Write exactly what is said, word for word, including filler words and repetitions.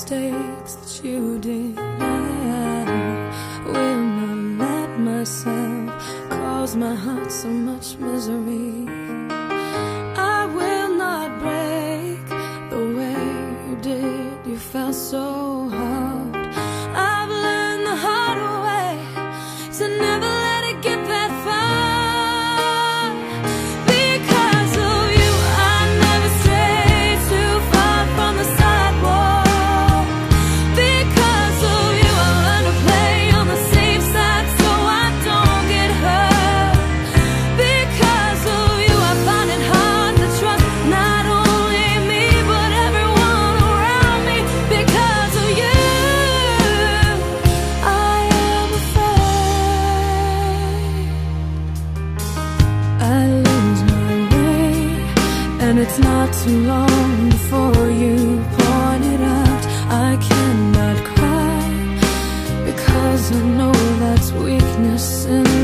mistakes that you did. I will not let myself cause my heart so much misery. I will not break the way you did. You felt so hard. I've learned the hard way to never let it get that far. Because of you, I never strayed too far from the sidewalk. Because of you, I learned to play on the safe side so I don't get hurt. Because of you, I find it hard to trust not only me but everyone around me. Because of you, I am afraid I lose my way, and it's not too long before you point it out. I cannot cry because I know that's weakness in